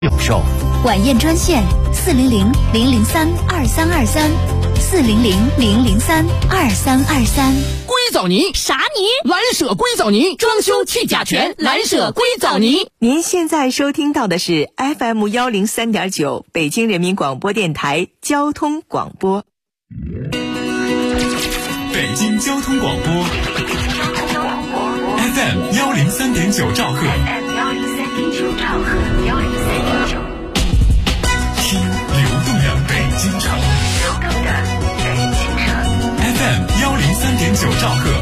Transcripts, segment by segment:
有售。 晚宴专线400-003-2323，400-003-2323。 硅藻泥啥泥？ 蓝舍硅藻泥，装修去甲醛，蓝舍硅藻泥。 您现在收听到的是 FM 103.9北京人民广播电台交通广播。 北京交通广播 FM 103.9兆赫，听流动的北京城，FM 103.9兆赫，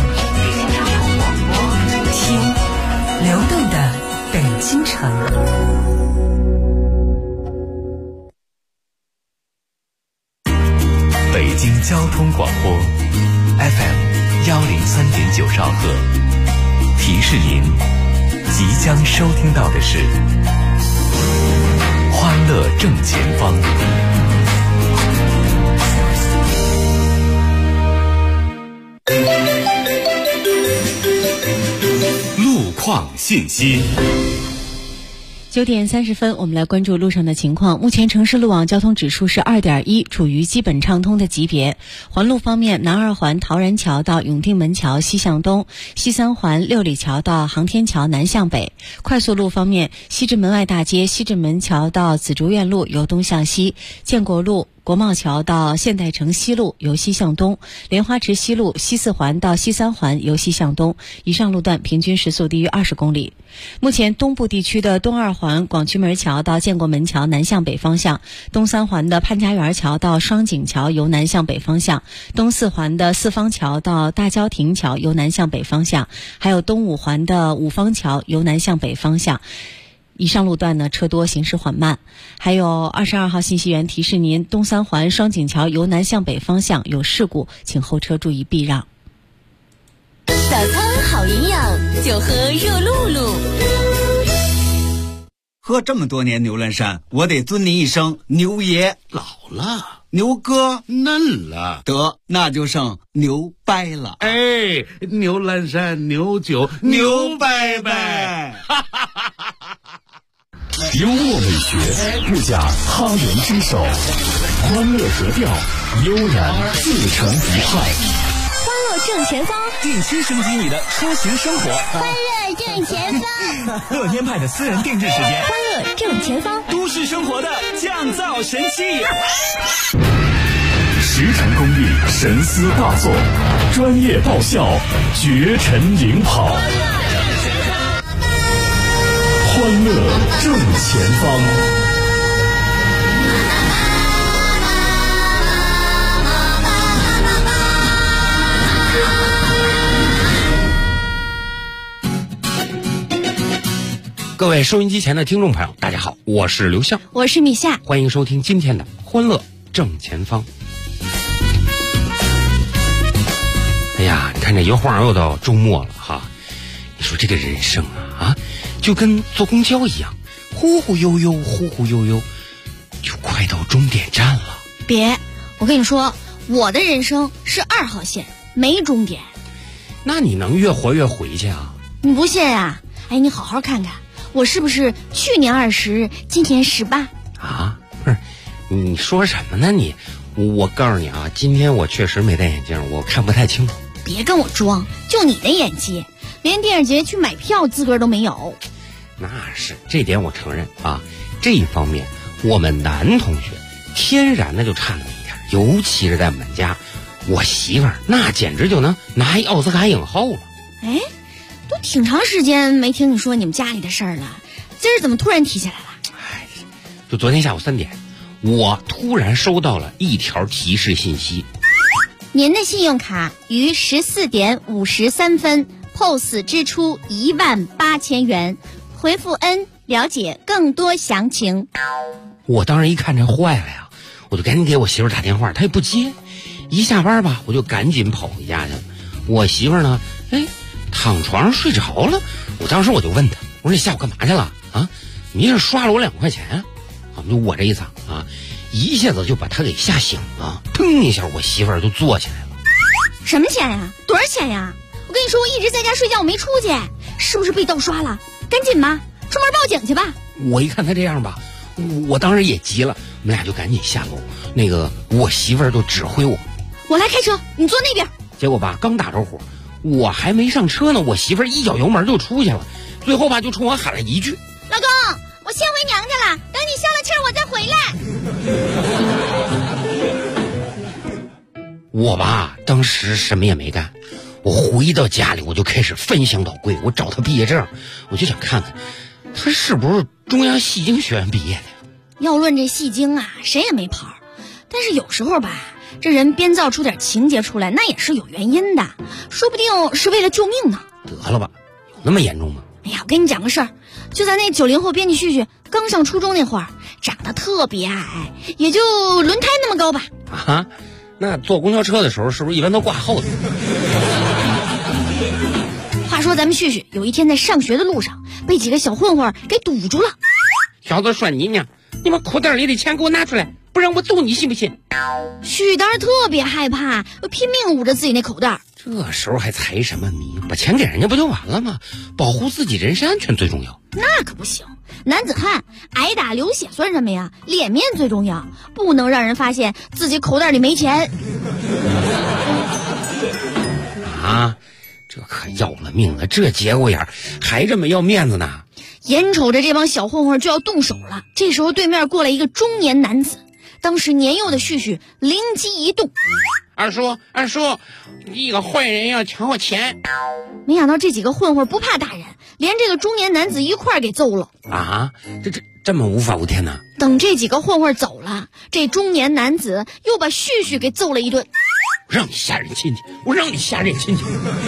听流动的北京城。 北京交通广播 FM 103.9兆赫，提示您即将收听到的是欢乐正前方。路况信息。 9点30分，我们来关注路上的情况。目前城市路网交通指数是 2.1， 处于基本畅通的级别。环路方面，南二环陶然桥到永定门桥西向东，西三环六里桥到航天桥南向北。快速路方面，西直门外大街西直门桥到紫竹院路由东向西，建国路国贸桥到现代城西路由西向东，莲花池西路西四环到西三环由西向东，以上路段平均时速低于20公里。目前东部地区的东二环广渠门桥到建国门桥南向北方向，东三环的潘家园桥到双井桥由南向北方向，东四环的四方桥到大郊亭桥由南向北方向，还有东五环的五方桥由南向北方向。以上路段呢，车多，行驶缓慢。还有22号信息员提示您，东三环双井桥由南向北方向有事故，请后车注意避让。 早餐好营养，就喝热露露。 喝这么多年牛栏山，我得尊您一声牛爷。 老了， 牛哥嫩了， 得那就剩牛掰了。 哎，牛栏山牛酒牛掰掰， 幽默美学，不假他人之手，欢乐格调，悠然自成一派。 欢乐正前方， 定期升级你的出行生活。 欢乐正前方， 乐天派的私人定制时间。 欢乐正前方， 都市生活的降噪神器。10成工艺，神思大作，专业爆笑，绝尘领跑。欢乐正前方。 各位收音机前的听众朋友，大家好，我是刘向， 我是米夏， 欢迎收听今天的欢乐正前方。哎呀，你看这一晃又到周末了哈，你说这个人生啊，就跟坐公交一样，忽忽悠悠，忽忽悠悠，就快到终点站了。 别，我跟你说，我的人生是2号线，没终点。 那你能越活越回去啊？ 你不信啊？哎，你好好看看，我是不是去年20，今年18？ 啊，不是，你说什么呢你？我告诉你啊，今天我确实没戴眼镜，我看不太清。 别跟我装，就你的演技，连电影节去买票资格都没有。 那是，这点我承认啊。这一方面，我们男同学天然的就差那么一点，尤其是在我们家，我媳妇儿那简直就能拿一奥斯卡影后了。 哎，都挺长时间没听你说你们家里的事儿了，今儿怎么突然提起来了？ 哎，就昨天下午3点，我突然收到了一条提示信息。 您的信用卡于14点53分 POS 支出18000元，回复 N 了解更多详情。 我当时一看这坏了呀，我就赶紧给我媳妇打电话，她也不接。一下班吧，我就赶紧跑回家去了。我媳妇呢，躺床上睡着了。我当时我就问她，我说你下午干嘛去了啊？你这刷了我2块钱啊？就我这一嗓啊，一下子就把她给吓醒了。砰一下，我媳妇儿就坐起来了。 什么钱呀？多少钱呀？我跟你说，我一直在家睡觉，我没出去，是不是被盗刷了？赶紧吧，出门报警去吧。 我一看她这样吧， 我当时也急了，我们俩就赶紧下楼。那个我媳妇儿就指挥我来开车，你坐那边。 结果吧，刚打着火，我还没上车呢，我媳妇儿一脚油门就出去了，最后吧就冲我喊了一句：“ 老公，我先回娘家了，等你消了气儿我再回来。”我吧当时什么也没干，我回到家里我就开始翻箱倒柜，我找他毕业证，我就想看看他是不是中央戏精学院毕业的。 要论这戏精啊，谁也没跑，但是有时候吧，这人编造出点情节出来，那也是有原因的，说不定是为了救命呢。 得了吧，有那么严重吗？ 哎呀，我跟你讲个事儿，就在那90后编辑旭旭刚上初中那会儿，长得特别矮，也就轮胎那么高吧。 啊，那坐公交车的时候是不是一般都挂后头？ 话说咱们旭旭有一天在上学的路上被几个小混混给堵住了。 小子说你呢，你们裤袋里的钱给我拿出来，不然我揍你，信不信？ 旭当时特别害怕，拼命捂着自己那口袋。 这时候还财什么迷？把钱给人家不就完了吗？保护自己人身安全最重要。 那可不行，男子汉挨打流血算什么呀？脸面最重要，不能让人发现自己口袋里没钱。 啊，这可要了命了，这节骨眼还这么要面子呢。 眼瞅着这帮小混混就要动手了，这时候对面过来一个中年男子，当时年幼的旭旭灵机一动： 二叔，一个坏人要抢我钱。 没想到这几个混混不怕打人，连这个中年男子一块儿给揍了。 啊，这么无法无天呢？ 等这几个混混走了，这中年男子又把旭旭给揍了一顿。 让你吓人亲戚，我让你吓人亲戚。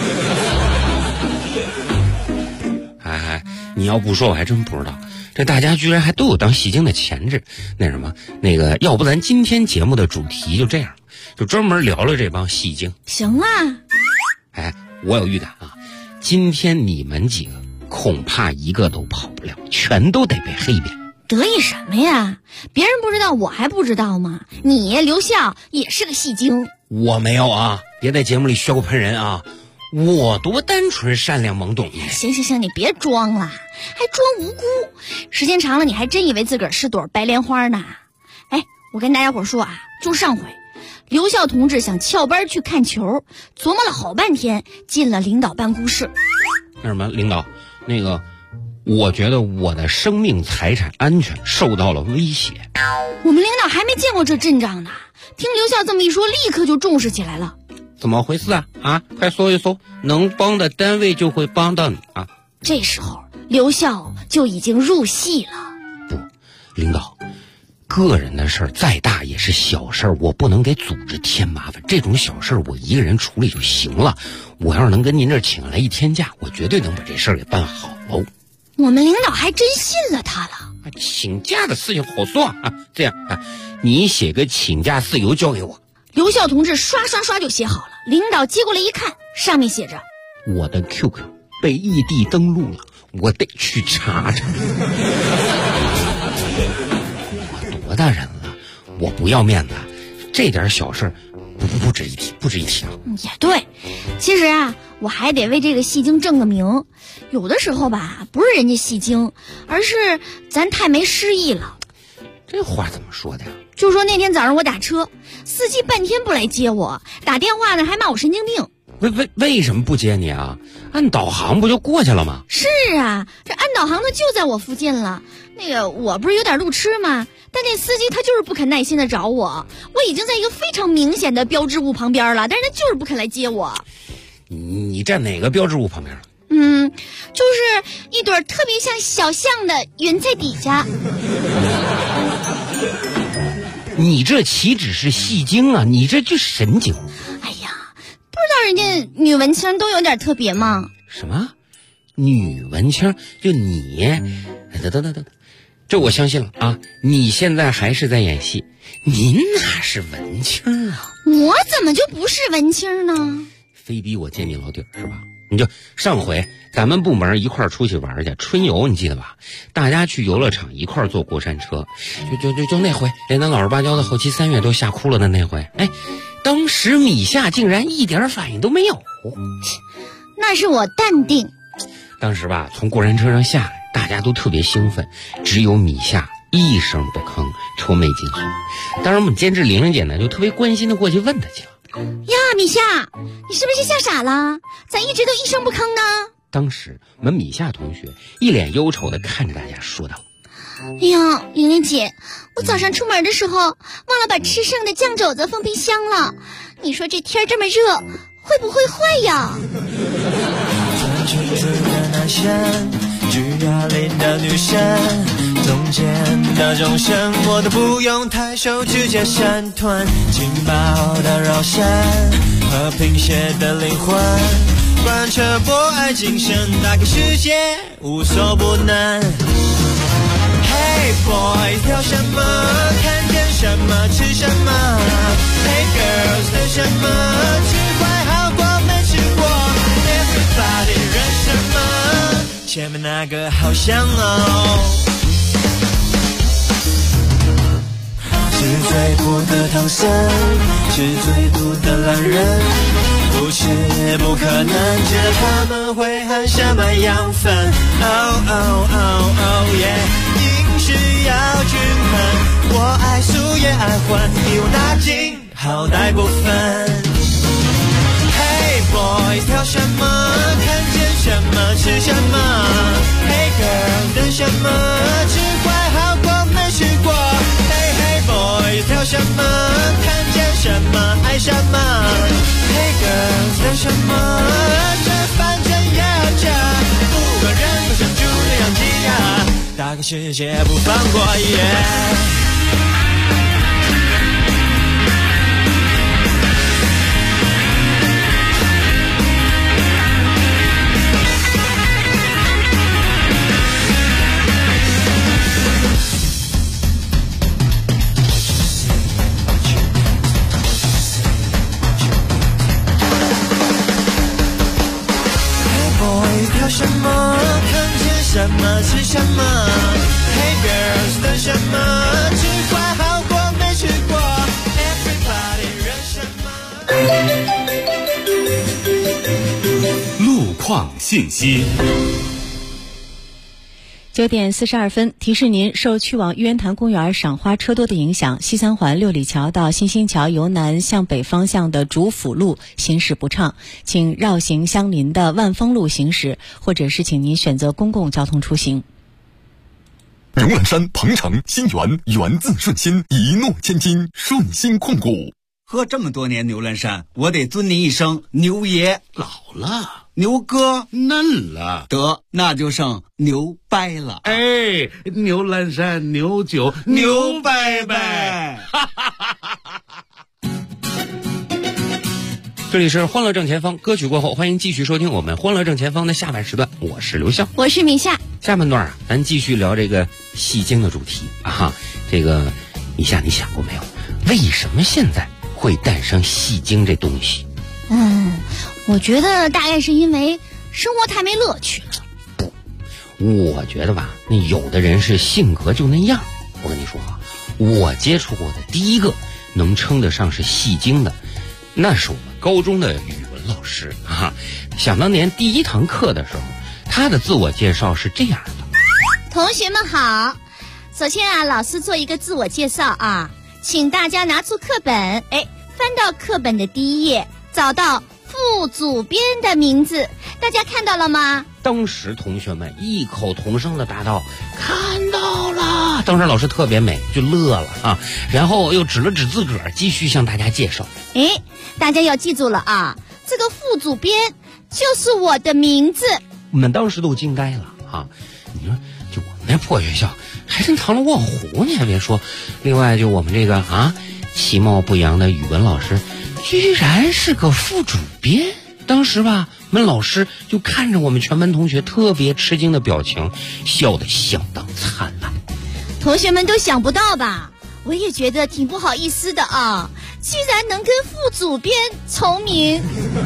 哎，你要不说我还真不知道，这大家居然还都有当戏精的潜质。那个，要不咱今天节目的主题就这样，就专门聊聊这帮戏精。 行啊。 哎，我有预感啊，今天你们几个恐怕一个都跑不了，全都得被黑扁。 得意什么呀？别人不知道我还不知道吗？你刘笑也是个戏精。 我没有啊，别在节目里血口喷人啊！我多单纯善良懵懂呀！ 行，你别装了，还装无辜，时间长了你还真以为自个儿是朵白莲花呢。哎，我跟大家伙说啊，就上回刘笑同志想翘班去看球，琢磨了好半天，进了领导办公室。 那什么，领导，那个我觉得我的生命财产安全受到了威胁。 我们领导还没见过这阵仗呢，听刘笑这么一说，立刻就重视起来了。 怎么回事啊？啊，快搜一搜，能帮的单位就会帮到你啊。 这时候刘笑就已经入戏了。 不，领导，个人的事儿再大也是小事儿，我不能给组织添麻烦。这种小事儿我一个人处理就行了。我要是能跟您这儿请来1天假，我绝对能把这事儿给办好喽。 我们领导还真信了他了。 请假的事情好说啊，这样啊，你写个请假事由交给我。 刘笑同志刷就写好了，领导接过来一看，上面写着： 我的 QQ 被异地登录了，我得去查查。我多大人了，我不要面子，这点小事不值一提，不值一提啊。 也对，其实啊，我还得为这个戏精正个名。有的时候吧，不是人家戏精，而是咱太没诗意了。 这话怎么说的呀？ 就说那天早上我打车，司机半天不来接我，打电话呢还骂我神经病。 为什么不接你啊？按导航不就过去了吗？ 是啊，这按导航的就在我附近了。那个我不是有点路痴吗？但那司机他就是不肯耐心的找我，我已经在一个非常明显的标志物旁边了，但是他就是不肯来接我。 你站哪个标志物旁边？ 就是一朵特别像小象的云在底下。 你这岂止是戏精啊，你这就神经。 哎呀，不知道人家女文青都有点特别吗？ 什么女文青？就你等，这我相信了啊！你现在还是在演戏，您哪是文青啊？ 我怎么就不是文青呢？ 非逼我揭你老底儿是吧？你就上回咱们部门一块儿出去玩去春游，你记得吧？大家去游乐场一块儿坐过山车，就那回，连咱老实巴交的后期3月都吓哭了的那回。哎，当时米夏竟然一点反应都没有。 那是我淡定。 当时吧，从过山车上下来，大家都特别兴奋，只有米夏一声不吭，愁眉紧锁。当然我们监制玲玲姐呢就特别关心的过去问她去了。 呀，米夏，你是不是吓傻了？咋一直都一声不吭呢？ 当时我们米夏同学一脸忧愁的看着大家说道： 哎呀，玲玲姐，我早上出门的时候忘了把吃剩的酱肘子放冰箱了，你说这天这么热会不会坏呀？ 举哑铃的女神，中间的钟声我都不用抬手直接闪团，劲爆的绕闪和贫血的灵魂，贯彻博爱精神，打开世界无所不能。Hey boys， 跳什么？看见什么？吃什么 ？Hey girls， 等什么？吃坏好过没吃过 ？Everybody， 忍什么？前面那个好香哦。是最苦的唐僧，是最毒的懒人，不是不可能，知道他们会含什么养分。Oh oh oh oh yeah。是要均衡，我爱素也爱荤，你我拿尽好歹不分。Hey boys， 跳什么？看见什么？吃什么 ？Hey girl， 等什么？吃坏好过没吃过。Hey hey boys， 跳什么？看见什么？爱什么 ？Hey girl， 等什么？这反正也要加，不管人都像猪那样挤压。打开世界不放过Hey boy， 跳什么？看见什么？吃什么？Hey girls， 等什么？吃坏好过没吃过 ？Everybody， 忍什么？路况信息。 9点42分，提示您，受去往玉渊潭公园赏花车多的影响，西三环六里桥到新兴桥由南向北方向的主辅路行驶不畅，请绕行相邻的万丰路行驶，或者是请您选择公共交通出行。 牛栏山、鹏城、新源，源自顺心，一诺千金，顺心控股。 喝这么多年牛栏山，我得尊您一声牛爷。 老了， 牛哥嫩了， 得那就剩牛掰了。 哎，牛栏山牛酒牛掰掰。这里是欢乐正前方，歌曲过后欢迎继续收听我们欢乐正前方的下半时段，我是刘笑， 我是米夏。 下半段咱继续聊这个戏精的主题啊。这个米夏，你想过没有，为什么现在会诞生戏精这东西？ 我觉得大概是因为生活太没乐趣了。 不，我觉得吧，那有的人是性格就那样。我跟你说啊，我接触过的第一个能称得上是戏精的，那是我们高中的语文老师啊。想当年第一堂课的时候，他的自我介绍是这样的： 同学们好，首先啊，老师做一个自我介绍啊，请大家拿出课本，翻到课本的第一页，找到副主编的名字，大家看到了吗？ 当时同学们异口同声的答道：看到了。当时老师特别美，就乐了啊，然后又指了指自个儿，继续向大家介绍。 大家要记住了啊，这个副主编就是我的名字。 我们当时都惊呆了啊！你说，就我们那破学校，还真堂皇虎，你还别说。另外，就我们这个其貌不扬的语文老师，居然是个副主编。当时吧，我们老师就看着我们全班同学特别吃惊的表情，笑得相当灿烂。 同学们都想不到吧？我也觉得挺不好意思的啊，居然能跟副主编重名。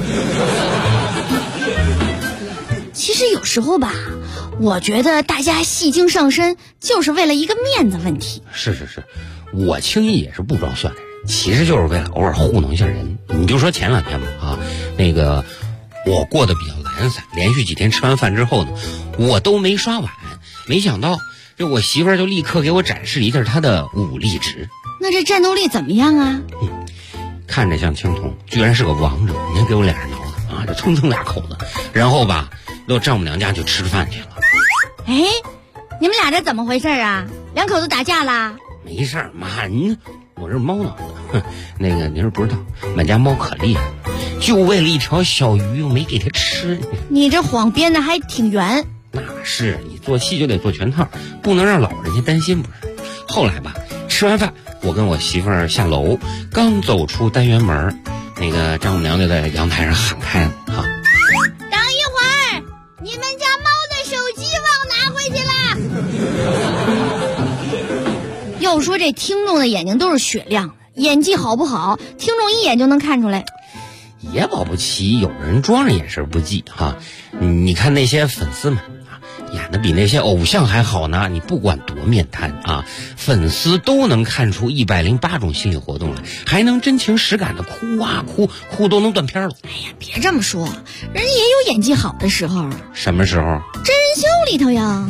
其实有时候吧，我觉得大家戏精上身就是为了一个面子问题。 是，我轻易也是不装蒜的人，其实就是为了偶尔糊弄一下人。你就说前两天吧那个我过得比较懒散，连续几天吃完饭之后呢，我都没刷碗，没想到这我媳妇儿就立刻给我展示了一下她的武力值。 那这战斗力怎么样啊？ 看着像青铜，居然是个王者。你看给我脸上挠的啊，这蹭蹭俩口子。然后吧，到丈母娘家去吃饭去了。 哎，你们俩这怎么回事啊？两口子打架啦？ 没事儿，妈，我这猫脑子。那个您是不知道，俺家猫可厉害了，就为了一条小鱼，我没给它吃。 你这谎编的还挺圆。 那是，你做戏就得做全套，不能让老人家担心不是。后来吧，吃完饭，我跟我媳妇儿下楼，刚走出单元门，那个丈母娘就在阳台上喊开了啊。 等一会儿，你们家猫的手机忘拿回去了。要说这听众的眼睛都是雪亮的，演技好不好，听众一眼就能看出来。 也保不齐有人装着眼神不济哈。你看那些粉丝们啊，演的比那些偶像还好呢。你不管多面瘫啊，粉丝都能看出108种心理活动来，还能真情实感的哭啊哭都能断片了。 哎呀，别这么说，人家也有演技好的时候。 什么时候？ 真人秀里头呀。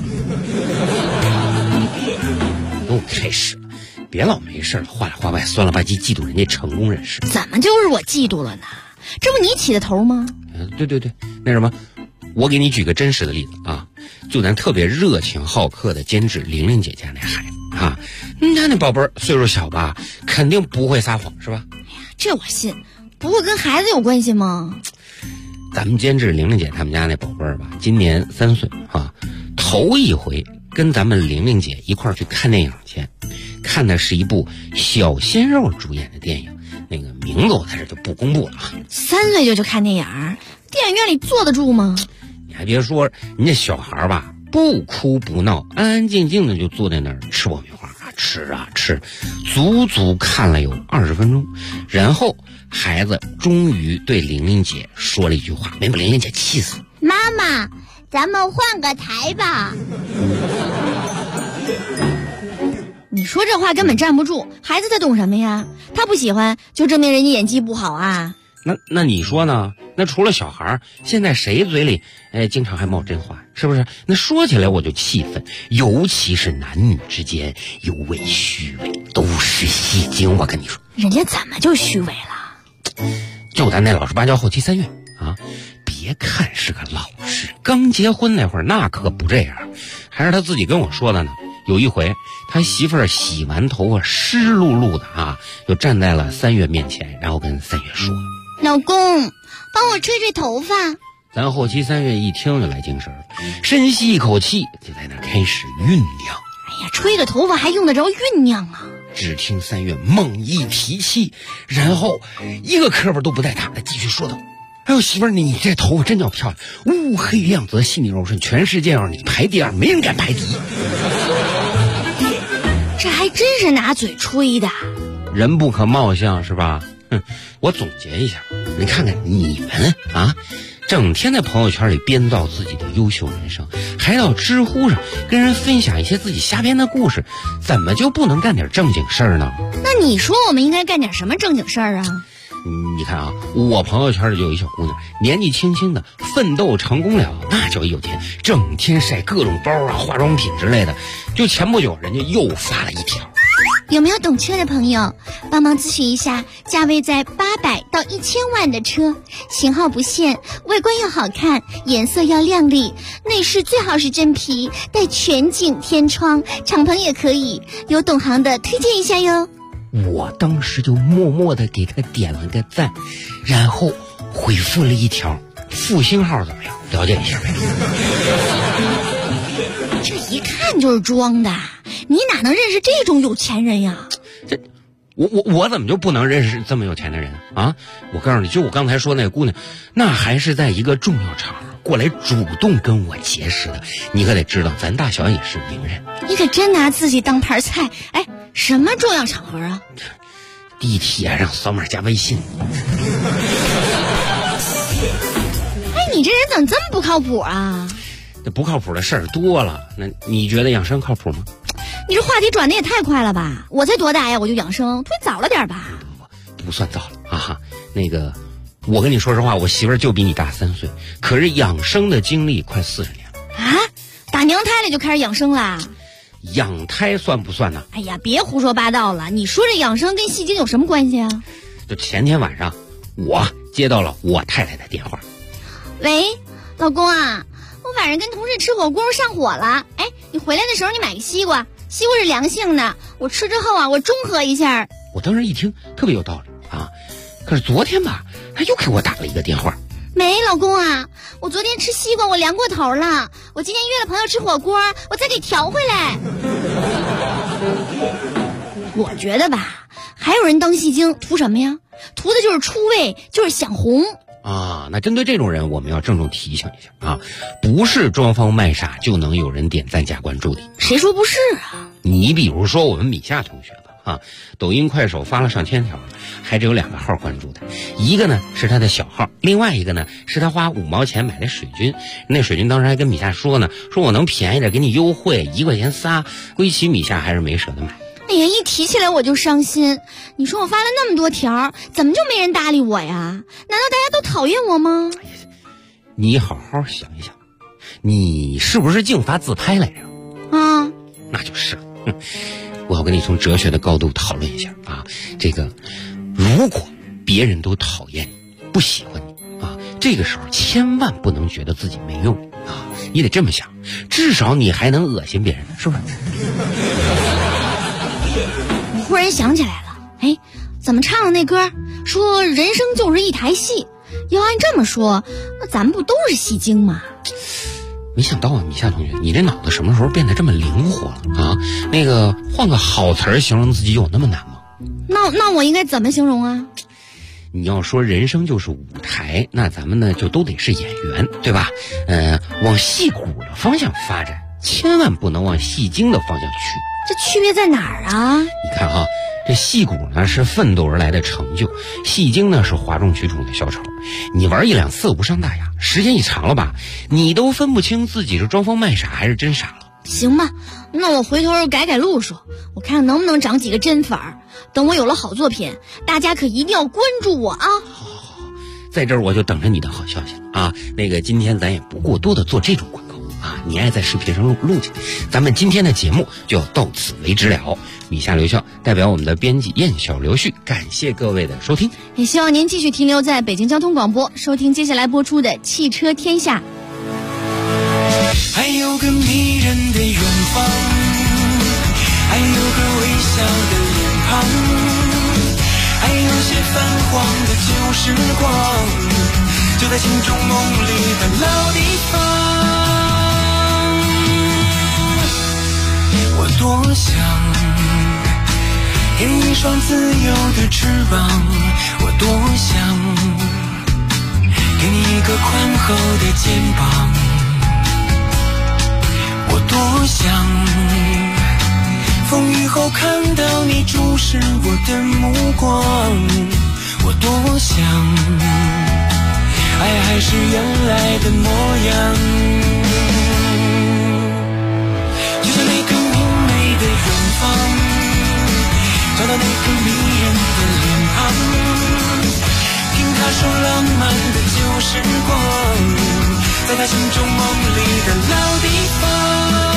又开始了，别老没事话里话外酸了吧唧嫉妒人家成功人士。 怎么就是我嫉妒了呢？这不你起的头吗？ 对，那什么，我给你举个真实的例子啊，就咱特别热情好客的监制玲玲姐家那孩子啊，他那宝贝儿岁数小吧，肯定不会撒谎是吧？ 哎呀，这我信，不会跟孩子有关系吗？ 咱们监制玲玲姐他们家那宝贝儿吧，今年3岁啊，头一回跟咱们玲玲姐一块儿去看电影去，看的是一部小鲜肉主演的电影。那个名字我在这就不公布了。 3岁就去看电影，电影院里坐得住吗？ 你还别说，人家小孩吧，不哭不闹，安安静静的就坐在那儿吃爆米花啊，吃，足足看了有20分钟，然后孩子终于对玲玲姐说了一句话，没把玲玲姐气死。 妈妈，咱们换个台吧。你说这话根本站不住，孩子他懂什么呀？他不喜欢就证明人家演技不好啊。 那你说呢？那除了小孩，现在谁嘴里经常还冒真话，是不是？那说起来我就气愤，尤其是男女之间有伪虚伪，都是戏精。我跟你说， 人家怎么就虚伪了？ 就咱那老实巴交后期3月啊，别看是个老实，刚结婚那会儿那可不这样，还是他自己跟我说的呢。有一回他媳妇儿洗完头发湿漉漉的啊，就站在了3月面前，然后跟3月说： 老公，帮我吹吹头发。 咱后期3月一听就来精神了，深吸一口气，就在那开始酝酿。 哎呀，吹个头发还用得着酝酿啊？ 只听3月猛一提气，然后一个磕巴都不带打的继续说道：哎呦媳妇儿，你这头发真叫漂亮，乌黑亮泽，细腻柔顺，全世界要是你排第2，没人敢排第1。 这还真是拿嘴吹的。 人不可貌相是吧？我总结一下，你看看你们啊，整天在朋友圈里编造自己的优秀人生，还到知乎上跟人分享一些自己瞎编的故事，怎么就不能干点正经事儿呢？ 那你说我们应该干点什么正经事儿啊？ 你看啊，我朋友圈里就有一小姑娘，年纪轻轻的奋斗成功了，那叫一有钱，整天晒各种包啊、化妆品之类的。就前不久，人家又发了一条： 有没有懂车的朋友，帮忙咨询一下价位在800到1000万的车，型号不限，外观要好看，颜色要亮丽，内饰最好是真皮，带全景天窗，敞篷也可以，有懂行的推荐一下哟。 我当时就默默地给他点了个赞，然后回复了一条：复兴号怎么样？了解一下呗。 这一看就是装的，你哪能认识这种有钱人呀？ 我怎么就不能认识这么有钱的人啊？我告诉你，就我刚才说那个姑娘，那还是在一个重要场合过来主动跟我结识的。你可得知道，咱大小也是名人。 你可真拿自己当盘菜。哎，什么重要场合啊？ 地铁让扫码加微信。 哎，你这人怎么这么不靠谱啊？ 这不靠谱的事儿多了，那你觉得养生靠谱吗？ 你这话题转的也太快了吧！我才多大呀，我就养生，忒早了点吧？ 不算早了啊。那个，我跟你说实话，我媳妇儿就比你大3岁，可是养生的经历快40年了啊！打娘胎里就开始养生啦？ 养胎算不算呢？ 哎呀，别胡说八道了！你说这养生跟戏精有什么关系啊？ 就前天晚上，我接到了我太太的电话。 喂，老公啊，我晚上跟同事吃火锅上火了。哎，你回来的时候你买个西瓜，西瓜是凉性的，我吃之后啊，我中和一下。 我当时一听特别有道理啊，可是昨天吧，他又给我打了一个电话。 没，老公啊，我昨天吃西瓜我凉过头了，我今天约了朋友吃火锅，我再给调回来。我觉得吧，还有人当戏精图什么呀？图的就是出位，就是想红啊。那针对这种人，我们要郑重提醒一下啊，不是装疯卖傻就能有人点赞加关注的。 谁说不是啊？ 你比如说我们米夏同学吧啊，抖音快手发了上千条，还只有2个号关注的，一个呢是他的小号，另外一个呢是他花5毛钱买的水军。那水军当时还跟米夏说呢，说我能便宜点给你优惠1块钱仨，归其米夏还是没舍得买。 哎呀，一提起来我就伤心。你说我发了那么多条，怎么就没人搭理我呀？难道大家都讨厌我吗？ 你好好想一想，你是不是净发自拍来着？ 啊， 那就是了。我要跟你从哲学的高度讨论一下啊，这个如果别人都讨厌你不喜欢你啊，这个时候千万不能觉得自己没用啊，你得这么想，至少你还能恶心别人，是不是？ 我忽然想起来了，哎，怎么唱的那歌说人生就是一台戏，要按这么说，那咱们不都是戏精吗？ 没想到啊，米夏同学，你这脑子什么时候变得这么灵活了啊？那个换个好词儿形容自己有那么难吗？ 那我应该怎么形容啊？ 你要说人生就是舞台，那咱们呢就都得是演员，对吧？往戏骨的方向发展，千万不能往戏精的方向去。 这区别在哪儿啊？ 你看哈，这戏骨呢是奋斗而来的成就，戏精呢是哗众取宠的小丑。你玩1、2次无伤大雅，时间一长了吧，你都分不清自己是装疯卖傻还是真傻了。 行吧，那我回头改改路数，我看看能不能长几个真粉儿。等我有了好作品，大家可一定要关注我啊！ 好，在这儿我就等着你的好消息啊。那个今天咱也不过多的做这种广告啊，你爱在视频上录去。咱们今天的节目就要到此为止了。米夏留校代表我们的编辑燕小刘旭，感谢各位的收听， 也希望您继续停留在北京交通广播，收听接下来播出的《汽车天下》。 还有个迷人的远方，还有个微笑的脸庞，还有些泛黄的旧时光，就在心中梦里的老地方。我多想有一双自由的翅膀，我多想给你一个宽厚的肩膀，我多想风雨后看到你注视我的目光，我多想爱还是原来的模样，就像那个明媚的远方，找到那个迷人的脸庞，听他说浪漫的旧时光，在他心中梦里的老地方。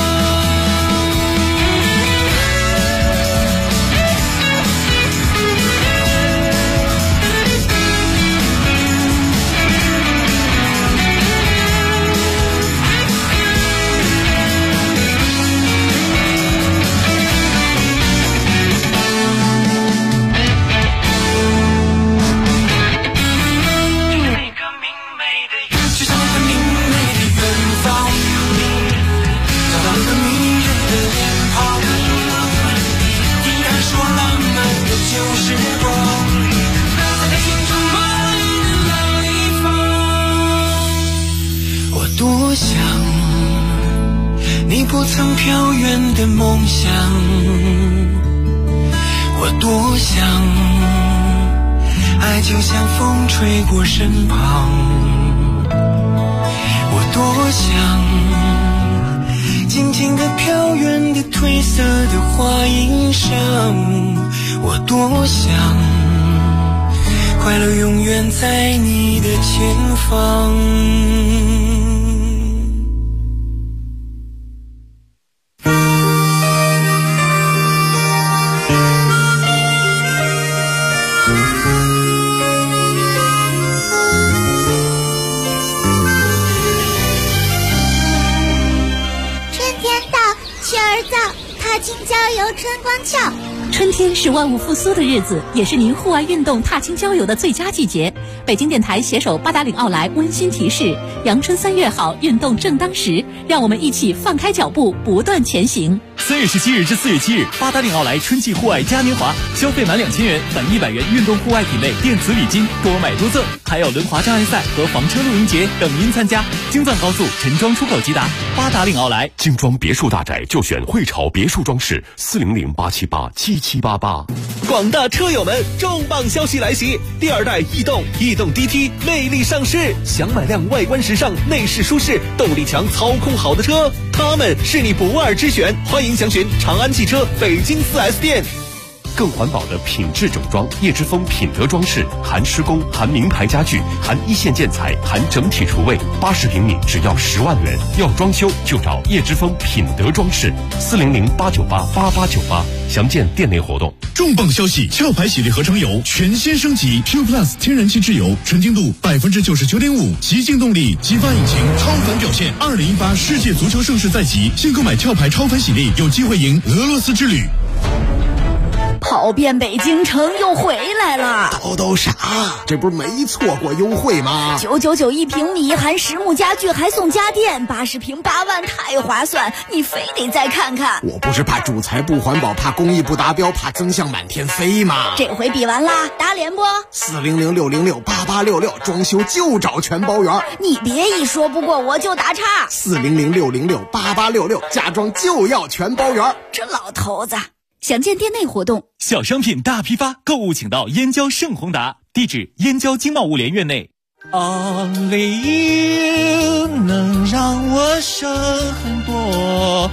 多想你不曾飘远的梦想，我多想爱就像风吹过身旁，我多想静静地飘远的褪色的花衣裳，我多想快乐永远在你的前方。 山观峭。 春天是万物复苏的日子，也是您户外运动踏青郊游的最佳季节。北京电台携手八达岭奥莱温馨提示：阳春3月好，运动正当时，让我们一起放开脚步，不断前行。 3月17日至4月7日，八达岭奥莱春季户外嘉年华，消费满2000元返100元运动户外品类电子礼金，多买多赠，还有轮滑障碍赛和房车露营节等您参加。京藏高速陈庄出口即达，八达岭奥莱。 精装别墅大宅就选汇潮别墅装饰，400-878-7788。 广大车友们，重磅消息来袭！第2代逸动 DT 魅力上市，想买辆外观时尚、内饰舒适、动力强、操控好的车，它们是你不二之选。欢迎详询长安汽车北京4S店。 更环保的品质整装，叶之峰品德装饰，含施工，含名牌家具，含一线建材，含整体厨卫，80平米只要10万元。要装修就找叶之峰品德装饰，400-898-8898，详见店内活动。 重磅消息！壳牌洗涤合成油全新升级 ，Q Plus 天然气质油，纯净度99.5%，极净动力，激发引擎，超凡表现。2018世界足球盛世在即，新购买壳牌超凡洗涤，有机会赢俄罗斯之旅。 跑遍北京城又回来了， 都傻，这不是没错过优惠吗 ？999一平米，含实木家具还送家电，80平8万，太划算！你非得再看看。 我不是怕主材不环保，怕工艺不达标，怕增项满天飞吗？ 这回比完啦，打脸不 ？400-606-8866，装修就找全包圆。 你别一说不过我就打岔。 400-606-8866，家装就要全包圆。 这老头子。详见店内活动。 小商品大批发，购物请到燕郊盛宏达，地址燕郊经贸物联院内。 Only you 能让我省很多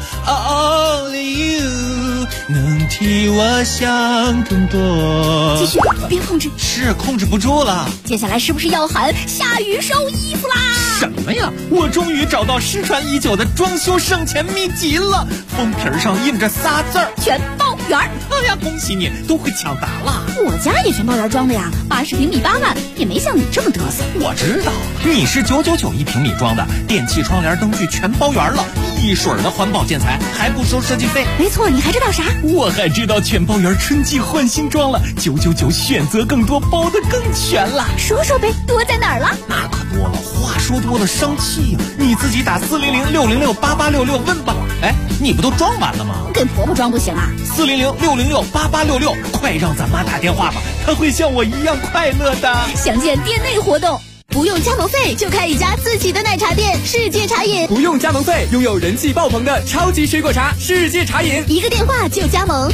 ，Only you 能替我想更多。 继续，别控制， 是控制不住了。 接下来是不是要喊下雨收衣服啦？ 什么呀？我终于找到失传已久的装修省钱秘籍了，封皮上印着仨字儿： 全包圆。 哎呀，恭喜你，都会抢答了。 我家也全包圆装的呀，80平米8万，也没像你这么嘚瑟。 我知道你是999一平米装的，电器、窗帘、灯具全包圆了，一水的环保建材，还不收设计费。 没错，你还知道啥？ 我还知道全包圆春季换新装了，999选择更多，包得更全了。 说说呗，多在哪儿了？ 那可多了，话说多了伤气呀。你自己打400-606-8866问吧。哎，你不都装完了吗？ 跟婆婆装不行啊 ？400-606-8866，快让咱妈打电话吧，她会像我一样快乐的。 详见店内活动。不用加盟费就开一家自己的奶茶店，世界茶饮。 不用加盟费，拥有人气爆棚的超级水果茶，世界茶饮。 一个电话就加盟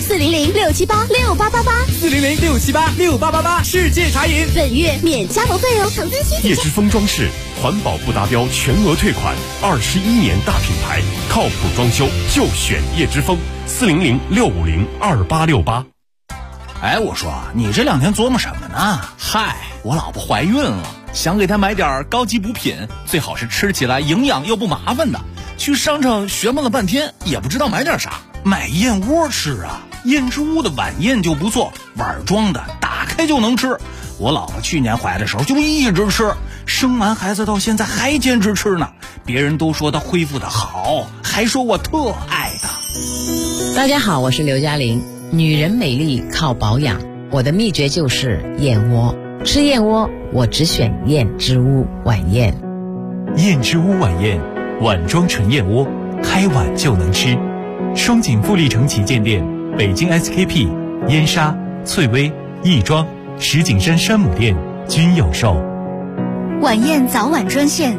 ，400-678-6888，400-678-6888， 世界茶饮。 本月免加盟费哦，等资需。 叶之峰装饰，环保不达标全额退款，21年大品牌，靠谱装修就选叶之峰，400-650-2868。 哎，我说你这2天琢磨什么呢？嗨，我老婆怀孕了，想给她买点高级补品，最好是吃起来营养又不麻烦的。去商场学问了半天，也不知道买点啥，买燕窝吃啊。燕之屋的晚宴就不错，碗装的，打开就能吃。我老婆去年怀的时候就一直吃，生完孩子到现在还坚持吃呢。别人都说她恢复的好，还说我特爱她。 大家好，我是刘嘉玲。女人美丽靠保养，我的秘诀就是燕窝。吃燕窝，我只选燕之屋晚宴。 燕之屋晚宴，碗装纯燕窝，开碗就能吃。双井富力城旗舰店、北京 SKP、燕莎、翠微、亦庄、石景山山姆店均有售。 晚宴早晚专线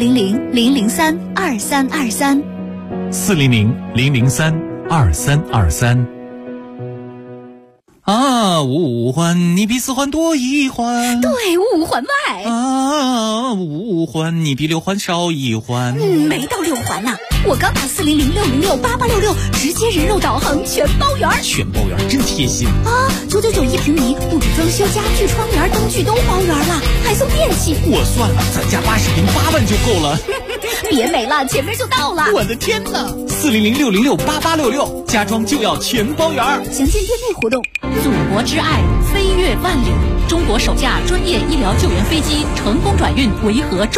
400-003-2323。 400-003-2323。啊，五环你比4环多1环， 对，5环外。 啊，5环你比6环少1环。 没到6环呢。我刚打400-606-8866，直接人肉导航全包圆。 全包圆真贴心啊！999一平米，不止装修、家具、窗帘、灯具都包圆了，还送电器。 我算了，咱家80平8万就够了。 别美了，前面就到了。 我的天哪！400-606-8866，家装就要全包圆。 详见店内活动。 祖国之爱，飞越万里。中国首架专业医疗救援飞机成功转运维和